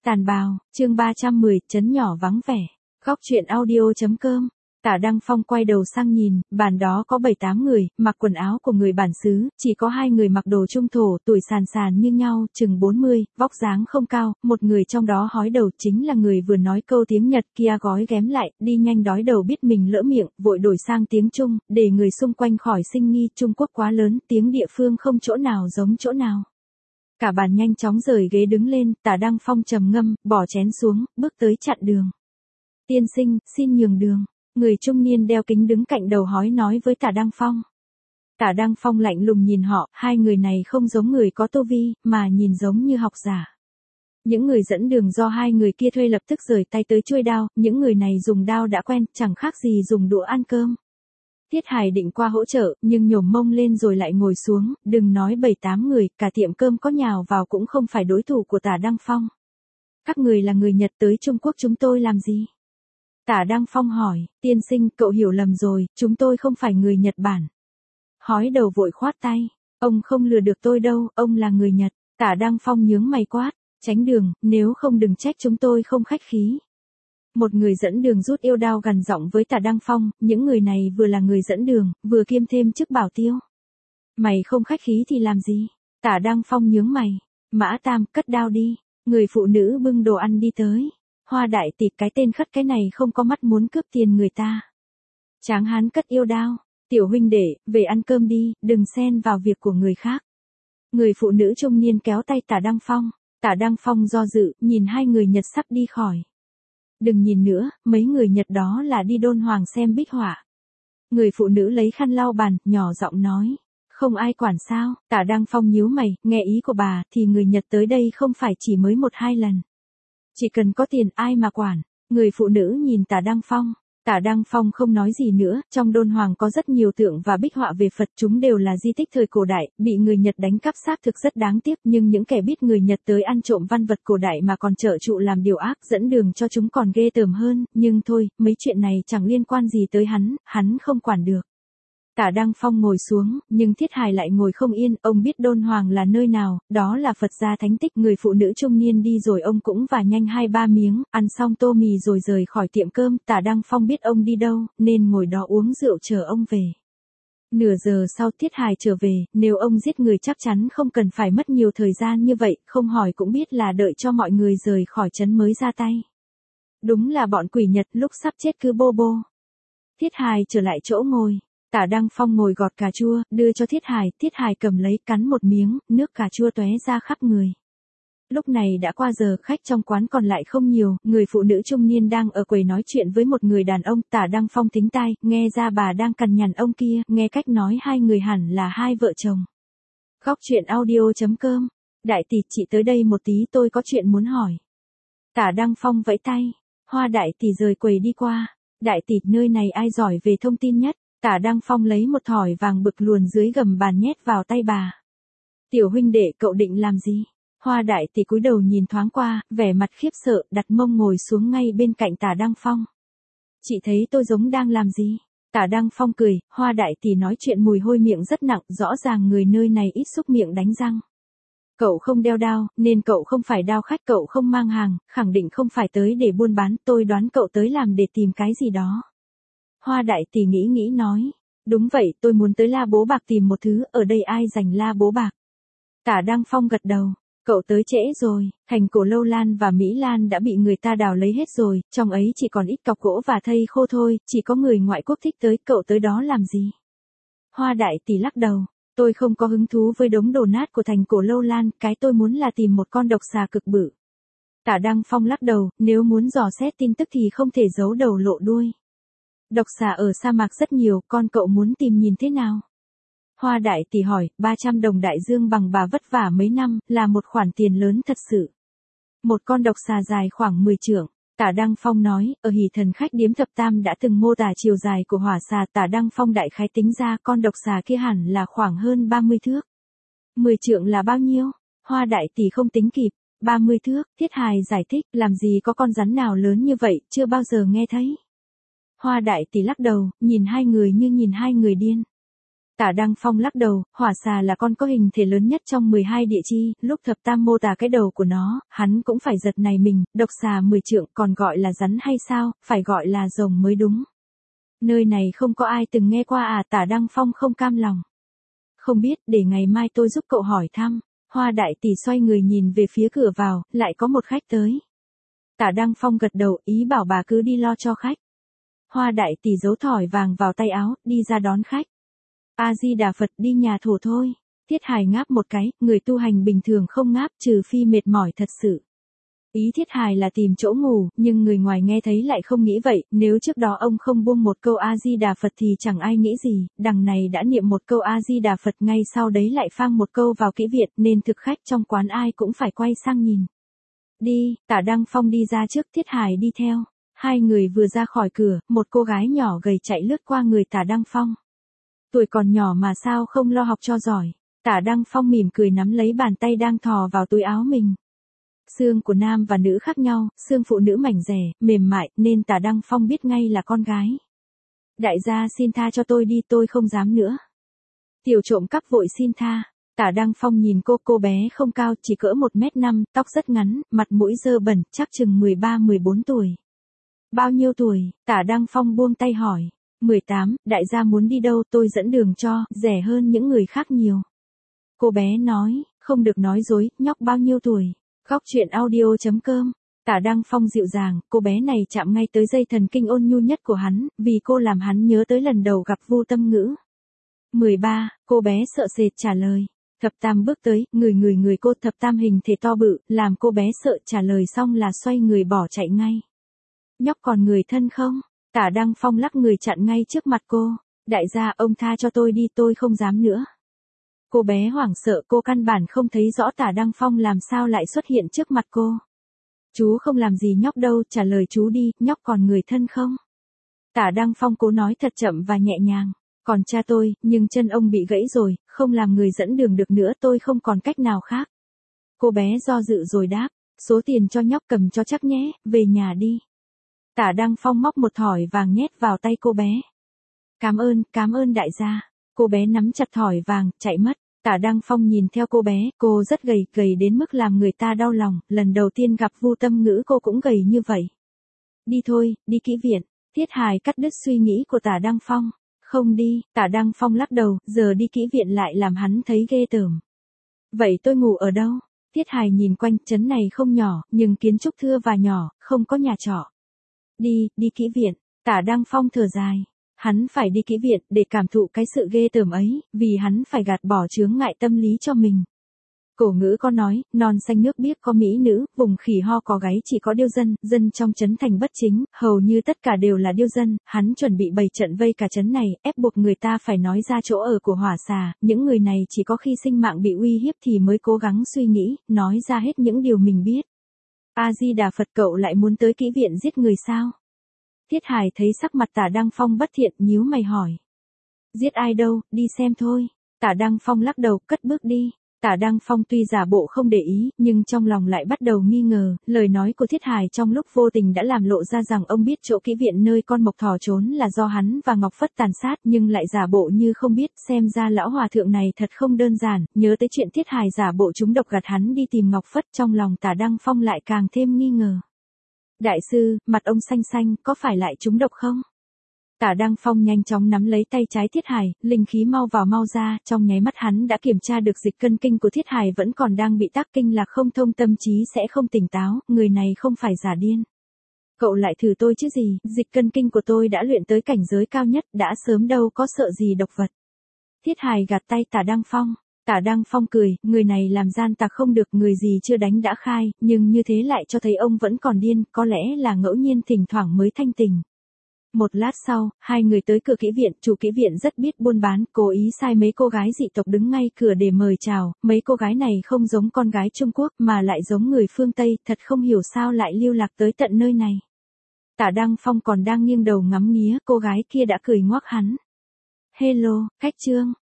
Tàn bào, chương 310, trấn nhỏ vắng vẻ. Góc truyện audio.com. Tả Đăng Phong quay đầu sang nhìn, bàn đó có 7-8 người, mặc quần áo của người bản xứ, chỉ có 2 người mặc đồ trung thổ, tuổi sàn sàn như nhau, chừng 40, vóc dáng không cao, một người trong đó hói đầu chính là người vừa nói câu tiếng Nhật kia gói ghém lại, đi nhanh đói đầu biết mình lỡ miệng, vội đổi sang tiếng Trung, để người xung quanh khỏi sinh nghi, Trung Quốc quá lớn, tiếng địa phương không chỗ nào giống chỗ nào. Cả bàn nhanh chóng rời ghế đứng lên, Tả Đăng Phong trầm ngâm, bỏ chén xuống, bước tới chặn đường. Tiên sinh, xin nhường đường. Người trung niên đeo kính đứng cạnh đầu hói nói với Tả Đăng Phong. Tả Đăng Phong lạnh lùng nhìn họ, hai người này không giống người có tu vi, mà nhìn giống như học giả. Những người dẫn đường do hai người kia thuê lập tức rời tay tới chuôi đao, những người này dùng đao đã quen, chẳng khác gì dùng đũa ăn cơm. Tiết Hải định qua hỗ trợ, nhưng nhổm mông lên rồi lại ngồi xuống, đừng nói 7-8 người, cả tiệm cơm có nhào vào cũng không phải đối thủ của Tả Đăng Phong. Các người là người Nhật tới Trung Quốc chúng tôi làm gì? Tả Đăng Phong hỏi, tiên sinh, cậu hiểu lầm rồi, chúng tôi không phải người Nhật Bản. Hói đầu vội khoát tay, ông không lừa được tôi đâu, ông là người Nhật. Tả Đăng Phong nhướng mày quát, tránh đường, nếu không đừng trách chúng tôi không khách khí. Một người dẫn đường rút yêu đao gằn giọng với Tả Đăng Phong, những người này vừa là người dẫn đường, vừa kiêm thêm chức bảo tiêu. Mày không khách khí thì làm gì? Tả Đăng Phong nhướng mày, Mã Tam, cất đao đi. Người phụ nữ bưng đồ ăn đi tới. Hoa Đại Tỷ, cái tên khất cái này không có mắt muốn cướp tiền người ta. Tráng hán cất yêu đao, tiểu huynh đệ, về ăn cơm đi, đừng xen vào việc của người khác. Người phụ nữ trung niên kéo tay Tả Đăng Phong. Tả Đăng Phong do dự, nhìn hai người Nhật sắp đi khỏi. Đừng nhìn nữa, mấy người Nhật đó là đi Đôn Hoàng xem bích họa. Người phụ nữ lấy khăn lau bàn, nhỏ giọng nói. Không ai quản sao? Tả Đăng Phong nhíu mày, nghe ý của bà thì người Nhật tới đây không phải chỉ mới 1-2 lần. Chỉ cần có tiền ai mà quản. Người phụ nữ nhìn Tả Đăng Phong. Tả Đăng Phong không nói gì nữa, trong Đôn Hoàng có rất nhiều tượng và bích họa về Phật, chúng đều là di tích thời cổ đại, bị người Nhật đánh cắp xác thực rất đáng tiếc, nhưng những kẻ biết người Nhật tới ăn trộm văn vật cổ đại mà còn trợ trụ làm điều ác, dẫn đường cho chúng còn ghê tởm hơn, nhưng thôi, mấy chuyện này chẳng liên quan gì tới hắn không quản được. Tả Đăng Phong ngồi xuống, nhưng Thiết Hải lại ngồi không yên, ông biết Đôn Hoàng là nơi nào, đó là Phật gia thánh tích. Người phụ nữ trung niên đi rồi ông cũng vả nhanh 2-3 miếng, ăn xong tô mì rồi rời khỏi tiệm cơm. Tả Đăng Phong biết ông đi đâu, nên ngồi đó uống rượu chờ ông về. Nửa giờ sau Thiết Hải trở về, nếu ông giết người chắc chắn không cần phải mất nhiều thời gian như vậy, không hỏi cũng biết là đợi cho mọi người rời khỏi trấn mới ra tay. Đúng là bọn quỷ Nhật lúc sắp chết cứ bô bô. Thiết Hải trở lại chỗ ngồi. Tả Đăng Phong ngồi gọt cà chua, đưa cho Thiết Hải cầm lấy cắn một miếng, nước cà chua tóe ra khắp người. Lúc này đã qua giờ, khách trong quán còn lại không nhiều, người phụ nữ trung niên đang ở quầy nói chuyện với một người đàn ông. Tả Đăng Phong thính tai, nghe ra bà đang cằn nhằn ông kia, nghe cách nói hai người hẳn là hai vợ chồng. Góc truyện audio.com. Đại tỷ, chị tới đây một tí, tôi có chuyện muốn hỏi. Tả Đăng Phong vẫy tay, Hoa Đại tỷ rời quầy đi qua. Đại tỷ, nơi này ai giỏi về thông tin nhất? Tả Đăng Phong lấy một thỏi vàng bực luồn dưới gầm bàn nhét vào tay bà. Tiểu huynh đệ, cậu định làm gì? Hoa Đại tỷ cúi đầu nhìn thoáng qua, vẻ mặt khiếp sợ, đặt mông ngồi xuống ngay bên cạnh Tả Đăng Phong. Chị thấy tôi giống đang làm gì? Tả Đăng Phong cười, Hoa Đại tỷ nói chuyện mùi hôi miệng rất nặng, rõ ràng người nơi này ít xúc miệng đánh răng. Cậu không đeo đao, nên cậu không phải đao khách, cậu không mang hàng, khẳng định không phải tới để buôn bán, tôi đoán cậu tới làm để tìm cái gì đó. Hoa Đại tỷ nghĩ nói, đúng vậy, tôi muốn tới La Bố Bạc tìm một thứ, ở đây ai giành La Bố Bạc? Tả Đăng Phong gật đầu, cậu tới trễ rồi, thành cổ Lâu Lan và Mỹ Lan đã bị người ta đào lấy hết rồi, trong ấy chỉ còn ít cọc gỗ và thây khô thôi, chỉ có người ngoại quốc thích tới, cậu tới đó làm gì? Hoa Đại tỷ lắc đầu, tôi không có hứng thú với đống đổ nát của thành cổ Lâu Lan, cái tôi muốn là tìm một con độc xà cực bự. Tả Đăng Phong lắc đầu, nếu muốn dò xét tin tức thì không thể giấu đầu lộ đuôi. Độc xà ở sa mạc rất nhiều, con cậu muốn tìm nhìn thế nào? Hoa Đại tỷ hỏi, 300 đồng đại dương bằng bà vất vả mấy năm, là một khoản tiền lớn thật sự. Một con độc xà dài khoảng 10 trượng. Tả Đăng Phong nói, ở Hỷ Thần Khách điếm thập tam đã từng mô tả chiều dài của hỏa xà. Tả Đăng Phong đại khái tính ra con độc xà kia hẳn là khoảng hơn 30 thước. 10 trượng là bao nhiêu? Hoa Đại tỷ không tính kịp. 30 thước, Thiết Hải giải thích, làm gì có con rắn nào lớn như vậy, chưa bao giờ nghe thấy. Hoa Đại tỷ lắc đầu, nhìn hai người như nhìn hai người điên. Tả Đăng Phong lắc đầu, hỏa xà là con có hình thể lớn nhất trong 12 địa chi, lúc thập tam mô tả cái đầu của nó, hắn cũng phải giật nảy mình, độc xà 10 trượng còn gọi là rắn hay sao, phải gọi là rồng mới đúng. Nơi này không có ai từng nghe qua à? Tả Đăng Phong không cam lòng. Không biết, để ngày mai tôi giúp cậu hỏi thăm. Hoa đại tỷ xoay người nhìn về phía cửa vào, lại có một khách tới. Tả Đăng Phong gật đầu, ý bảo bà cứ đi lo cho khách. Hoa đại tỷ giấu thỏi vàng vào tay áo, đi ra đón khách. A Di Đà Phật, đi nhà thổ thôi. Thiết Hài ngáp một cái, người tu hành bình thường không ngáp trừ phi mệt mỏi thật sự. Ý Thiết Hài là tìm chỗ ngủ, nhưng người ngoài nghe thấy lại không nghĩ vậy, nếu trước đó ông không buông một câu A Di Đà Phật thì chẳng ai nghĩ gì, đằng này đã niệm một câu A Di Đà Phật ngay sau đấy lại phang một câu vào kỹ viện, nên thực khách trong quán ai cũng phải quay sang nhìn. Đi, Tả Đăng Phong đi ra trước, Thiết Hài đi theo. Hai người vừa ra khỏi cửa, một cô gái nhỏ gầy chạy lướt qua người Tả Đăng Phong. Tuổi còn nhỏ mà sao không lo học cho giỏi. Tả Đăng Phong mỉm cười nắm lấy bàn tay đang thò vào túi áo mình. Xương của nam và nữ khác nhau, xương phụ nữ mảnh dẻ, mềm mại, nên Tả Đăng Phong biết ngay là con gái. Đại gia xin tha cho tôi đi, tôi không dám nữa. Tiểu trộm cắp vội xin tha. Tả Đăng Phong nhìn cô bé không cao, chỉ cỡ 1m5, tóc rất ngắn, mặt mũi dơ bẩn, chắc chừng 13-14 tuổi. Bao nhiêu tuổi? Tả Đăng Phong buông tay hỏi. 18, đại gia muốn đi đâu tôi dẫn đường cho, rẻ hơn những người khác nhiều. Cô bé nói, không được nói dối, nhóc bao nhiêu tuổi? Góc truyện audio.com. Tả Đăng Phong dịu dàng, cô bé này chạm ngay tới dây thần kinh ôn nhu nhất của hắn, vì cô làm hắn nhớ tới lần đầu gặp Vu Tâm Ngữ. 13, cô bé sợ sệt trả lời. Thập Tam bước tới, người cô. Thập Tam hình thể to bự, làm cô bé sợ, trả lời xong là xoay người bỏ chạy ngay. Nhóc còn người thân không? Tả Đăng Phong lắc người chặn ngay trước mặt cô. Đại gia, ông tha cho tôi đi, tôi không dám nữa. Cô bé hoảng sợ, cô căn bản không thấy rõ Tả Đăng Phong làm sao lại xuất hiện trước mặt cô. Chú không làm gì nhóc đâu, trả lời chú đi, nhóc còn người thân không? Tả Đăng Phong cố nói thật chậm và nhẹ nhàng. Còn cha tôi, nhưng chân ông bị gãy rồi, không làm người dẫn đường được nữa, tôi không còn cách nào khác. Cô bé do dự rồi đáp, số tiền cho nhóc cầm cho chắc nhé, về nhà đi. Tả Đăng Phong móc một thỏi vàng nhét vào tay cô bé. Cảm ơn đại gia. Cô bé nắm chặt thỏi vàng, chạy mất. Tả Đăng Phong nhìn theo cô bé, cô rất gầy đến mức làm người ta đau lòng, lần đầu tiên gặp Vu Tâm Ngữ cô cũng gầy như vậy. Đi thôi, đi kỹ viện. Thiết Hài cắt đứt suy nghĩ của Tả Đăng Phong. Không đi, Tả Đăng Phong lắc đầu, giờ đi kỹ viện lại làm hắn thấy ghê tởm. Vậy tôi ngủ ở đâu? Thiết Hài nhìn quanh, trấn này không nhỏ, nhưng kiến trúc thưa và nhỏ, không có nhà trọ. Đi kỹ viện. Tả Đăng Phong thở dài. Hắn phải đi kỹ viện để cảm thụ cái sự ghê tởm ấy, vì hắn phải gạt bỏ chướng ngại tâm lý cho mình. Cổ ngữ có nói, non xanh nước biếc có mỹ nữ, vùng khỉ ho có gáy chỉ có điêu dân, dân trong trấn thành bất chính, hầu như tất cả đều là điêu dân, hắn chuẩn bị bày trận vây cả trấn này, ép buộc người ta phải nói ra chỗ ở của hỏa xà, những người này chỉ có khi sinh mạng bị uy hiếp thì mới cố gắng suy nghĩ, nói ra hết những điều mình biết. A Di Đà Phật, cậu lại muốn tới kỹ viện giết người sao? Thiết Hài thấy sắc mặt Tả Đăng Phong bất thiện, nhíu mày hỏi. Giết ai đâu, đi xem thôi. Tả Đăng Phong lắc đầu, cất bước đi. Tả Đăng Phong tuy giả bộ không để ý, nhưng trong lòng lại bắt đầu nghi ngờ, lời nói của Thiết Hài trong lúc vô tình đã làm lộ ra rằng ông biết chỗ kỹ viện nơi con mộc thỏ trốn là do hắn và Ngọc Phất tàn sát, nhưng lại giả bộ như không biết, xem ra lão hòa thượng này thật không đơn giản, nhớ tới chuyện Thiết Hài giả bộ trúng độc gạt hắn đi tìm Ngọc Phất, trong lòng Tả Đăng Phong lại càng thêm nghi ngờ. Đại sư, mặt ông xanh xanh, có phải lại trúng độc không? Tả Đăng Phong nhanh chóng nắm lấy tay trái Thiết Hài, linh khí mau vào mau ra, trong nháy mắt hắn đã kiểm tra được dịch cân kinh của Thiết Hài vẫn còn đang bị tắc kinh lạc không thông, tâm trí sẽ không tỉnh táo, người này không phải giả điên. Cậu lại thử tôi chứ gì, dịch cân kinh của tôi đã luyện tới cảnh giới cao nhất, đã sớm đâu có sợ gì độc vật. Thiết Hài gạt tay Tả Đăng Phong. Tả Đăng Phong cười, người này làm gian tặc không được, người gì chưa đánh đã khai, nhưng như thế lại cho thấy ông vẫn còn điên, có lẽ là ngẫu nhiên thỉnh thoảng mới thanh tỉnh. Một lát sau, hai người tới cửa kỹ viện, chủ kỹ viện rất biết buôn bán, cố ý sai mấy cô gái dị tộc đứng ngay cửa để mời chào, mấy cô gái này không giống con gái Trung Quốc mà lại giống người phương Tây, thật không hiểu sao lại lưu lạc tới tận nơi này. Tả Đăng Phong còn đang nghiêng đầu ngắm nghía, cô gái kia đã cười ngoác hắn. Hello, khách Trương.